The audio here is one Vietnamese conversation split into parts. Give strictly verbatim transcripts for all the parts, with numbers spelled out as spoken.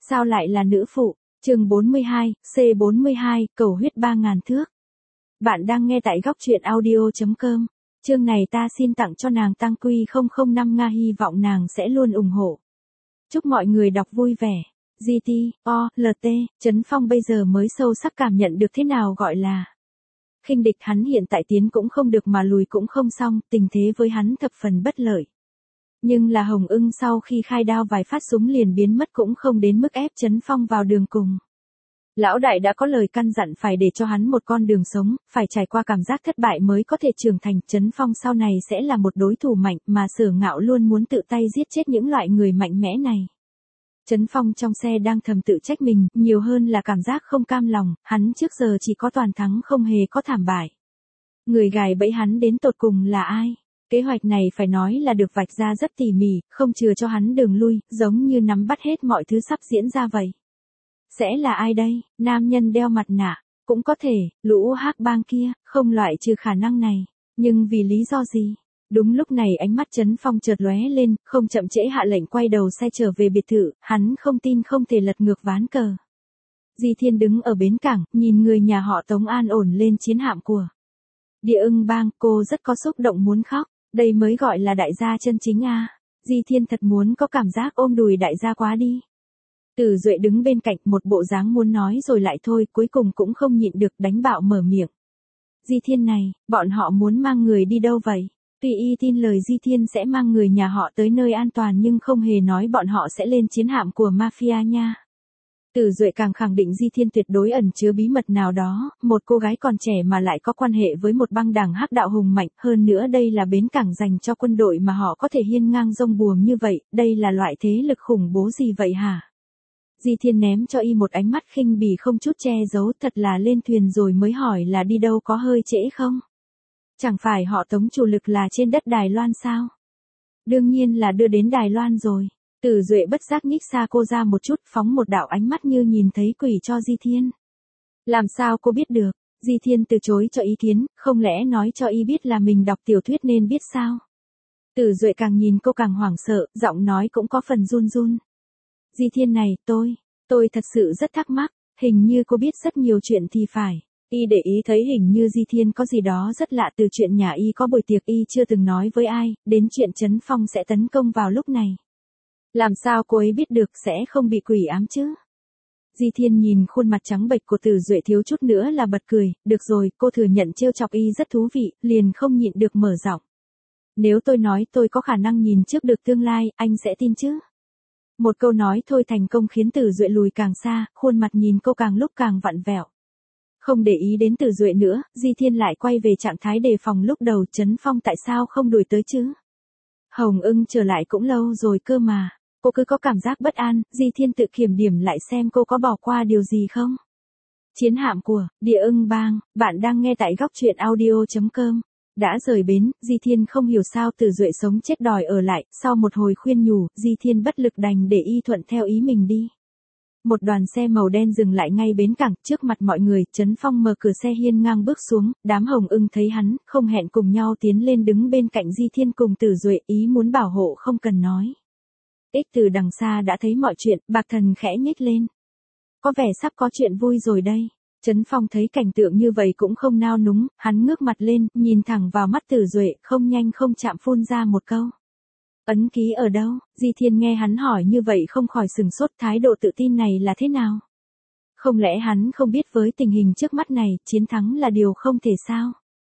Sao lại là nữ phụ? Chương bốn mươi hai, C bốn mươi hai, cầu huyết ba ngàn thước. Bạn đang nghe tại góc truyện audio chấm com. Chương này ta xin tặng cho nàng Tăng Quy không không năm Nga, hy vọng nàng sẽ luôn ủng hộ. Chúc mọi người đọc vui vẻ. giê tê, O, lờ tê, Trấn Phong bây giờ mới sâu sắc cảm nhận được thế nào gọi là khinh địch. Hắn hiện tại tiến cũng không được mà lùi cũng không xong, tình thế với hắn thập phần bất lợi. Nhưng là Hồng Ưng sau khi khai đao vài phát súng liền biến mất cũng không đến mức ép Trấn Phong vào đường cùng. Lão đại đã có lời căn dặn phải để cho hắn một con đường sống, phải trải qua cảm giác thất bại mới có thể trưởng thành. Trấn Phong sau này sẽ là một đối thủ mạnh mà Sở Ngạo luôn muốn tự tay giết chết những loại người mạnh mẽ này. Trấn Phong trong xe đang thầm tự trách mình, nhiều hơn là cảm giác không cam lòng, hắn trước giờ chỉ có toàn thắng không hề có thảm bại. Người gài bẫy hắn đến tột cùng là ai? Kế hoạch này phải nói là được vạch ra rất tỉ mỉ, không chừa cho hắn đường lui, giống như nắm bắt hết mọi thứ sắp diễn ra vậy. Sẽ là ai đây? Nam nhân đeo mặt nạ, cũng có thể, lũ hắc bang kia, không loại trừ khả năng này. Nhưng vì lý do gì? Đúng lúc này ánh mắt Trấn Phong chợt lóe lên, không chậm trễ hạ lệnh quay đầu xe trở về biệt thự, hắn không tin không thể lật ngược ván cờ. Di Thiên đứng ở bến cảng, nhìn người nhà họ Tống an ổn lên chiến hạm của Địa Ưng Bang, cô rất có xúc động muốn khóc. Đây mới gọi là đại gia chân chính a. Di Thiên thật muốn có cảm giác ôm đùi đại gia quá đi. Tử Duệ đứng bên cạnh, một bộ dáng muốn nói rồi lại thôi, cuối cùng cũng không nhịn được đánh bạo mở miệng. Di Thiên này, bọn họ muốn mang người đi đâu vậy? Tuy y tin lời Di Thiên sẽ mang người nhà họ tới nơi an toàn nhưng không hề nói bọn họ sẽ lên chiến hạm của mafia nha. Tử Duệ càng khẳng định Di Thiên tuyệt đối ẩn chứa bí mật nào đó, một cô gái còn trẻ mà lại có quan hệ với một băng đảng hắc đạo hùng mạnh, hơn nữa đây là bến cảng dành cho quân đội mà họ có thể hiên ngang rông buồm như vậy, đây là loại thế lực khủng bố gì vậy hả? Di Thiên ném cho y một ánh mắt khinh bỉ không chút che giấu, thật là lên thuyền rồi mới hỏi là đi đâu có hơi trễ không? Chẳng phải họ Tống chủ lực là trên đất Đài Loan sao? Đương nhiên là đưa đến Đài Loan rồi. Tử Duệ bất giác nhích xa cô ra một chút, phóng một đạo ánh mắt như nhìn thấy quỷ cho Di Thiên. Làm sao cô biết được? Di Thiên từ chối cho ý kiến, không lẽ nói cho y biết là mình đọc tiểu thuyết nên biết sao? Tử Duệ càng nhìn cô càng hoảng sợ, giọng nói cũng có phần run run. Di Thiên này, tôi, tôi thật sự rất thắc mắc, hình như cô biết rất nhiều chuyện thì phải. Y để ý thấy hình như Di Thiên có gì đó rất lạ, từ chuyện nhà y có buổi tiệc y chưa từng nói với ai, đến chuyện Trấn Phong sẽ tấn công vào lúc này. Làm sao cô ấy biết được sẽ không bị quỷ ám chứ? Di Thiên nhìn khuôn mặt trắng bệch của Tử Duệ thiếu chút nữa là bật cười, được rồi, cô thừa nhận trêu chọc y rất thú vị, liền không nhịn được mở giọng. Nếu tôi nói tôi có khả năng nhìn trước được tương lai, anh sẽ tin chứ? Một câu nói thôi thành công khiến Tử Duệ lùi càng xa, khuôn mặt nhìn cô càng lúc càng vặn vẹo. Không để ý đến Tử Duệ nữa, Di Thiên lại quay về trạng thái đề phòng lúc đầu. Trấn Phong tại sao không đuổi tới chứ? Hồng Ưng trở lại cũng lâu rồi cơ mà. Cô cứ có cảm giác bất an, Di Thiên tự kiểm điểm lại xem cô có bỏ qua điều gì không. Chiến hạm của Địa Ưng Bang, bạn đang nghe tại góc truyện audio chấm com. Đã rời bến, Di Thiên không hiểu sao Tử Duệ sống chết đòi ở lại, sau một hồi khuyên nhủ, Di Thiên bất lực đành để y thuận theo ý mình đi. Một đoàn xe màu đen dừng lại ngay bến cảng, trước mặt mọi người. Trấn Phong mở cửa xe hiên ngang bước xuống, đám Hồng Ưng thấy hắn, không hẹn cùng nhau tiến lên đứng bên cạnh Di Thiên cùng Tử Duệ, ý muốn bảo hộ không cần nói. Ích từ đằng xa đã thấy mọi chuyện, Bạc Thần khẽ nhếch lên. Có vẻ sắp có chuyện vui rồi đây. Trấn Phong thấy cảnh tượng như vậy cũng không nao núng, hắn ngước mặt lên, nhìn thẳng vào mắt Tử Duệ, không nhanh không chậm phun ra một câu. Ấn ký ở đâu? Di Thiên nghe hắn hỏi như vậy không khỏi sừng sốt, thái độ tự tin này là thế nào? Không lẽ hắn không biết với tình hình trước mắt này, chiến thắng là điều không thể sao?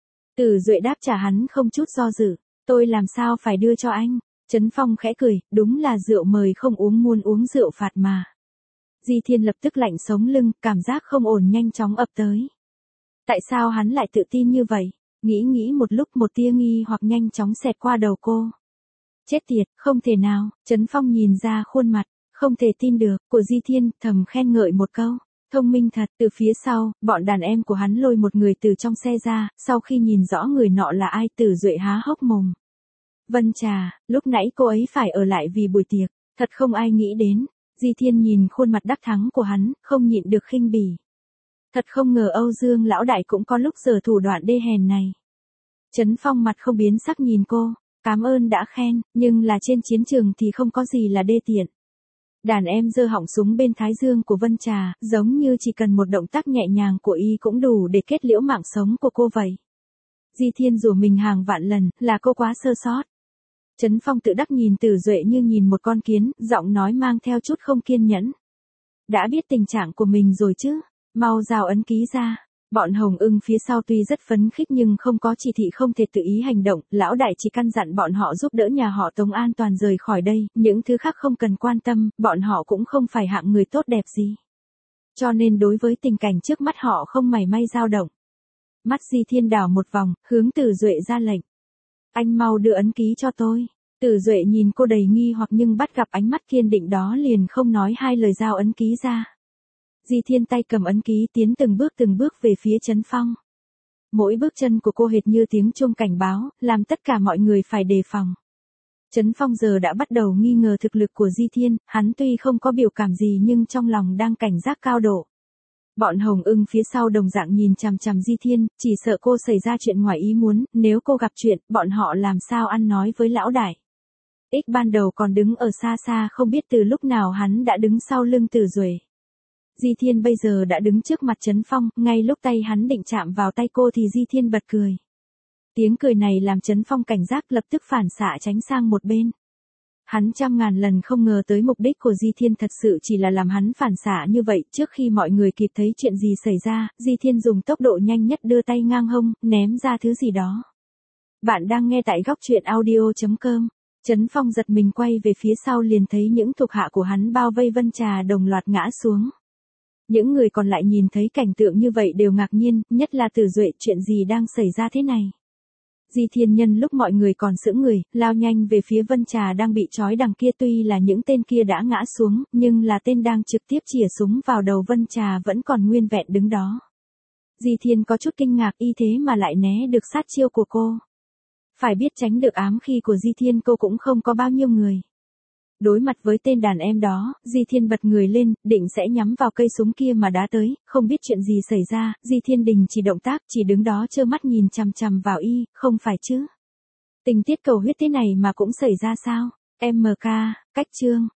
Tử Duệ đáp trả hắn không chút do dự, tôi làm sao phải đưa cho anh? Trấn Phong khẽ cười, đúng là rượu mời không uống muôn uống rượu phạt mà. Di Thiên lập tức lạnh sống lưng, cảm giác không ổn nhanh chóng ập tới. Tại sao hắn lại tự tin như vậy? Nghĩ nghĩ một lúc, một tia nghi hoặc nhanh chóng xẹt qua đầu cô. Chết tiệt, không thể nào. Trấn Phong nhìn ra khuôn mặt, không thể tin được, của Di Thiên, thầm khen ngợi một câu. Thông minh thật. Từ phía sau, bọn đàn em của hắn lôi một người từ trong xe ra, sau khi nhìn rõ người nọ là ai, Tử Duệ há hốc mồm. Vân Trà, lúc nãy cô ấy phải ở lại vì buổi tiệc, thật không ai nghĩ đến. Di Thiên nhìn khuôn mặt đắc thắng của hắn, không nhịn được khinh bỉ. Thật không ngờ Âu Dương lão đại cũng có lúc giở thủ đoạn đê hèn này. Trấn Phong mặt không biến sắc nhìn cô, cảm ơn đã khen, nhưng là trên chiến trường thì không có gì là đê tiện. Đàn em giơ họng súng bên thái dương của Vân Trà, giống như chỉ cần một động tác nhẹ nhàng của y cũng đủ để kết liễu mạng sống của cô vậy. Di Thiên rủa mình hàng vạn lần, là cô quá sơ sót. Trấn Phong tự đắc nhìn Tử Duệ như nhìn một con kiến, giọng nói mang theo chút không kiên nhẫn. Đã biết tình trạng của mình rồi chứ, mau giao ấn ký ra. Bọn Hồng Ưng phía sau tuy rất phấn khích nhưng không có chỉ thị không thể tự ý hành động, lão đại chỉ căn dặn bọn họ giúp đỡ nhà họ Tống an toàn rời khỏi đây, những thứ khác không cần quan tâm, bọn họ cũng không phải hạng người tốt đẹp gì. Cho nên đối với tình cảnh trước mắt họ không mảy may dao động. Mắt Di Thiên đảo một vòng, hướng Tử Duệ ra lệnh. Anh mau đưa ấn ký cho tôi. Tử Duệ nhìn cô đầy nghi hoặc nhưng bắt gặp ánh mắt kiên định đó liền không nói hai lời giao ấn ký ra. Di Thiên tay cầm ấn ký tiến từng bước từng bước về phía Trấn Phong. Mỗi bước chân của cô hệt như tiếng chuông cảnh báo, làm tất cả mọi người phải đề phòng. Trấn Phong giờ đã bắt đầu nghi ngờ thực lực của Di Thiên, hắn tuy không có biểu cảm gì nhưng trong lòng đang cảnh giác cao độ. Bọn Hồng Ưng phía sau đồng dạng nhìn chằm chằm Di Thiên, chỉ sợ cô xảy ra chuyện ngoài ý muốn, nếu cô gặp chuyện, bọn họ làm sao ăn nói với lão đại. Ích ban đầu còn đứng ở xa xa không biết từ lúc nào hắn đã đứng sau lưng Tử Duệ. Di Thiên bây giờ đã đứng trước mặt Trấn Phong, ngay lúc tay hắn định chạm vào tay cô thì Di Thiên bật cười. Tiếng cười này làm Trấn Phong cảnh giác lập tức phản xạ tránh sang một bên. Hắn trăm ngàn lần không ngờ tới mục đích của Di Thiên thật sự chỉ là làm hắn phản xạ như vậy. Trước khi mọi người kịp thấy chuyện gì xảy ra, Di Thiên dùng tốc độ nhanh nhất đưa tay ngang hông, ném ra thứ gì đó. Bạn đang nghe tại góc truyện audio chấm com. Trấn Phong giật mình quay về phía sau liền thấy những thuộc hạ của hắn bao vây Vân Trà đồng loạt ngã xuống. Những người còn lại nhìn thấy cảnh tượng như vậy đều ngạc nhiên, nhất là Tử Duệ, chuyện gì đang xảy ra thế này. Di Thiên nhân lúc mọi người còn sững người, lao nhanh về phía Vân Trà đang bị trói đằng kia, tuy là những tên kia đã ngã xuống, nhưng là tên đang trực tiếp chỉa súng vào đầu Vân Trà vẫn còn nguyên vẹn đứng đó. Di Thiên có chút kinh ngạc, y thế mà lại né được sát chiêu của cô. Phải biết tránh được ám khí của Di Thiên cô cũng không có bao nhiêu người. Đối mặt với tên đàn em đó, Di Thiên bật người lên, định sẽ nhắm vào cây súng kia mà đá tới, không biết chuyện gì xảy ra, Di Thiên đình chỉ động tác, chỉ đứng đó trơ mắt nhìn chằm chằm vào y, không phải chứ. Tình tiết cầu huyết thế này mà cũng xảy ra sao? em ca, cách chương.